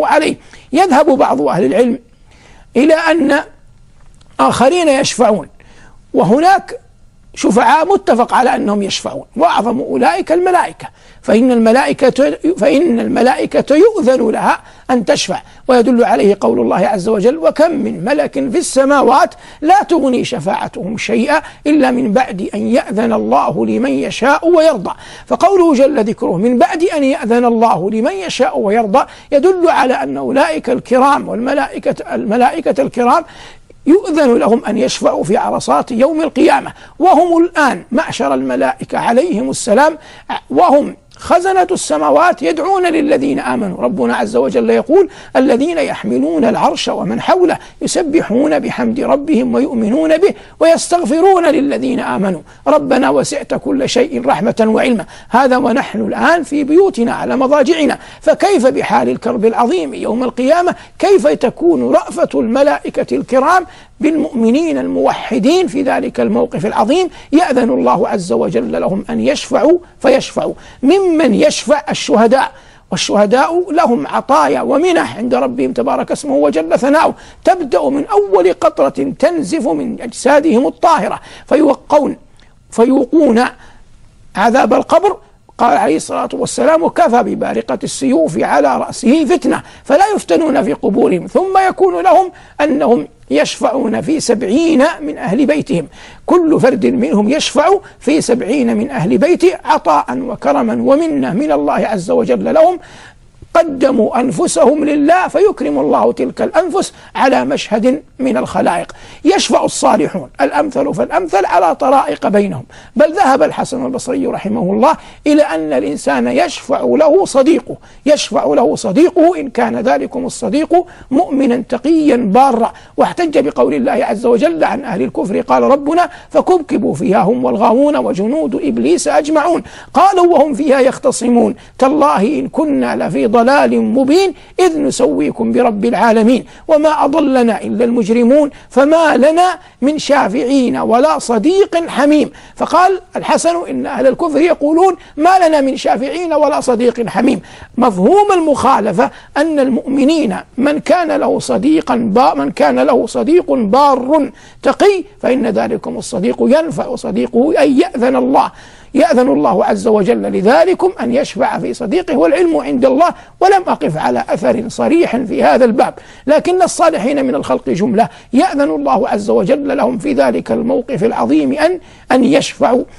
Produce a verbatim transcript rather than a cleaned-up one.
وعليه يذهب بعض أهل العلم إلى أن آخرين يشفعون، وهناك شفعاء متفق على أنهم يشفعون، وأعظم أولئك الملائكة، فإن الملائكة فإن الملائكة يؤذن لها أن تشفع، ويدل عليه قول الله عز وجل: وكم من ملك في السماوات لا تغني شفاعتهم شيئا إلا من بعد أن يأذن الله لمن يشاء ويرضى. فقوله جل ذكره من بعد أن يأذن الله لمن يشاء ويرضى يدل على أن أولئك الكرام والملائكة الملائكة الكرام يؤذن لهم أن يشفعوا في عرصات يوم القيامة، وهم الآن معشر الملائكة عليهم السلام وهم خزنة السماوات يدعون للذين آمنوا. ربنا عز وجل يقول: الذين يحملون العرش ومن حوله يسبحون بحمد ربهم ويؤمنون به ويستغفرون للذين آمنوا ربنا وسعت كل شيء رحمة وعلما. هذا ونحن الآن في بيوتنا على مضاجعنا، فكيف بحال الكرب العظيم يوم القيامة؟ كيف تكون رأفة الملائكة الكرام بالمؤمنين الموحدين في ذلك الموقف العظيم؟ يأذن الله عز وجل لهم أن يشفعوا فيشفعوا. ممن يشفع الشهداء، والشهداء لهم عطايا ومنح عند ربهم تبارك اسمه وجل ثناؤه، تبدأ من أول قطرة تنزف من أجسادهم الطاهرة فيوقون فيوقون عذاب القبر. قال عليه الصلاة والسلام: وكفى ببارقة السيوف على رأسه فتنة، فلا يفتنون في قبورهم. ثم يكون لهم أنهم يشفعون في سبعين من أهل بيتهم، كل فرد منهم يشفع في سبعين من أهل بيته عطاء وكرما ومنة من الله عز وجل لهم. قدموا أنفسهم لله فيكرم الله تلك الأنفس على مشهد من الخلائق. يشفع الصالحون الأمثل فالأمثل على طرائق بينهم، بل ذهب الحسن البصري رحمه الله إلى أن الإنسان يشفع له صديقه يشفع له صديقه إن كان ذلكم الصديق مؤمنا تقيا بارا. واحتج بقول الله عز وجل عن أهل الكفر: قال ربنا: فكبكبوا فيها هم والغاوون وجنود إبليس أجمعون، قالوا وهم فيها يختصمون: تالله إن كنا لفي ضلال مبين إذ نسويكم برب العالمين وما أضلنا إلا المجرمون فما لنا من شافعين ولا صديق حميم. فقال الحسن: إن أهل الكفر يقولون ما لنا من شافعين ولا صديق حميم. مفهوم المخالفة أن المؤمنين من كان له صديقا با من كان له صديق بار تقي فإن ذلكم الصديق ينفع صديقه أن يأذن الله يأذن الله عز وجل لذلكم أن يشفع في صديقه، والعلم عند الله. ولم أقف على أثر صريح في هذا الباب، لكن الصالحين من الخلق جملة يأذن الله عز وجل لهم في ذلك الموقف العظيم أن أن يشفعوا.